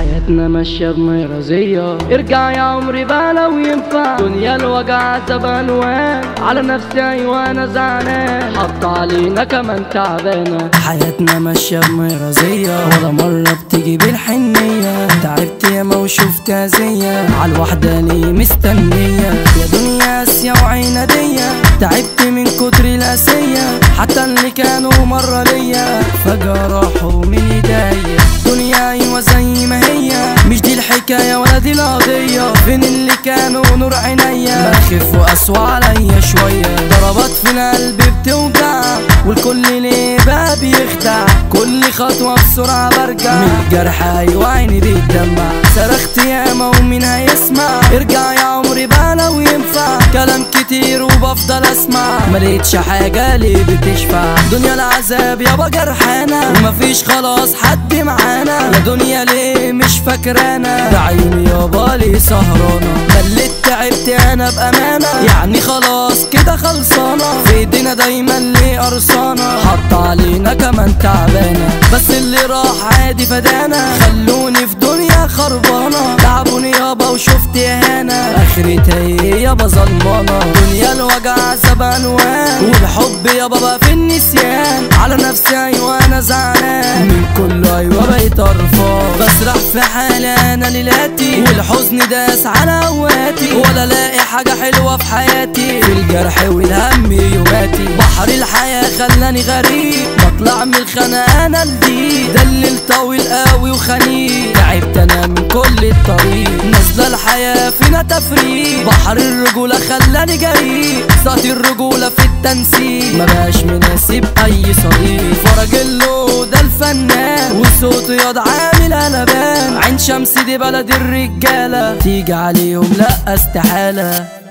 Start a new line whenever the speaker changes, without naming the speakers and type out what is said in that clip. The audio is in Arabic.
حياتنا ماشية بميرازية. ارجع يا عمري بقى لو ينفع، دنيا الوجع زبان وان، على نفسي ايوه انا زعلان، حط علينا كمان تعبانة. حياتنا ماشية بميرازية، ولا مرة بتيجي بالحنية، تعبت ياما وشفت اذية، عالوحداني مستنية. يا دنيا قاسية وعنادية، تعبت من كتر القاسية، حتى اللي كانوا مرة ليا فجأة راحوا من ايديا. دنيا ايوه زي ما هي، مش دي الحكاية ولا دي القضية، فين اللي كانوا نور عينيا؟ بخف وقسوا عليا شوية، ضربات في القلب بتوجع، والكل ليه بقى بيخدع، كل خطوة بسرعة برجع من الجرح ايوه عيني بتدمع. صرخت ياما ومين هيسمع؟ ارجع يا عمري بقى لو ينفع، كلام كتير وبفضل اسمع، ملقتش حاجة ليه بتشفع. دنيا العذاب يابا جرحانا، ومفيش خلاص حد معانا، يا دنيا ليه مش فاكرانا؟ ده عيوني يابا ليه سهرانة، خليت تعبت انا بامانة، يعني خلاص كده خلصانة، في ايدينا دايما ليه قرصانة، حط علينا كمان تعبانة، بس اللي راح عادي فدانا، خلوني في دنيا خربانة، تعبوني يابا وشفت اهانة، اخرتها ايه يابا ظلمانة. دنيا الوجع زبان وان، والحب يابا بقى في النسيان، على نفسي ايوه انا زعلان، من كله ايوه بقيت قرفان، بسرح في حالي انا ليلاتي، والحزن داس على قواتي، ولا لاقي حاجة حلوة في حياتي، في الجرح والهم يوماتي، بحر الحياة خلاني غريب، بطلع من الخناقة انا الجديد، ده الليل طويل قوي وخنيق، تعبت انا من كل الطريق، نازلة الحياة فينا تفريق، بحر الرجولة خلاني جريء، ساطي الرجولة في التنسيق، مبقاش مناسب اي صديق، فرج اللو ده الفنان، وصوته ياض عامل قلبان، عين شمس دي بلد الرجالة، تيجي عليهم لا استحالة.